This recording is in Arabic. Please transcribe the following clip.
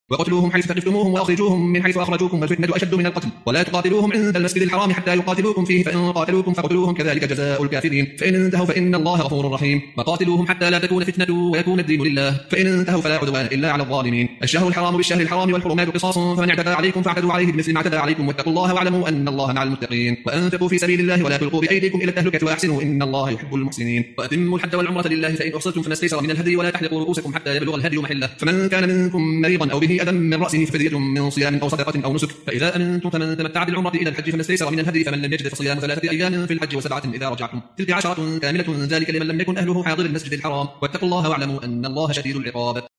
وقتلوهم حيث ثقفتموهم وأخرجوهم من حيث أخرجوكم والفتنة أشد من القتل ولا تقاتلوهم عند المسجد الحرام حتى يقاتلوكم فيه فإن قاتلوكم فاقتلوهم كذلك جزاء الكافرين فإن انتهوا فإن الله غفور رحيم وقاتلوهم حتى لا تكون فتنة ويكون الدين لله فإن انتهوا فلا عدوان إلا على الظالمين الشهر الحرام بالشهر الحرام والحرمات قصاص فمن اعتدى عليكم فاعتدوا عليه بمثل ما اعتدى عليكم واتقوا الله واعلموا أن الله مع المتقين وأنفقوا في سبيل الله ولا تلقوا بأيديكم إلى التهلكة وأحسنوا إن الله يحب المحسنين وأتموا الحج والعمرة لله فإن أحصرتم فما استيسر من الهدي ولا تحلقوا رؤوسكم حتى يبلغ الهدي محله فمن كان منكم مريضا أو به أذى من رأسه ففدية من صيام أو صدقة أو نسك فإذا أمنتم فمن تمتع بالعمرة إلى الحج فما استيسر من الهدي فمن لم يجد فصيام 3 أيام في الحج و7 إذا رجعتم تلك 10 كاملة ذلك لمن لم يكن أهله حاضر المسجد الحرام واتقوا الله واعلموا أن الله شديد العقاب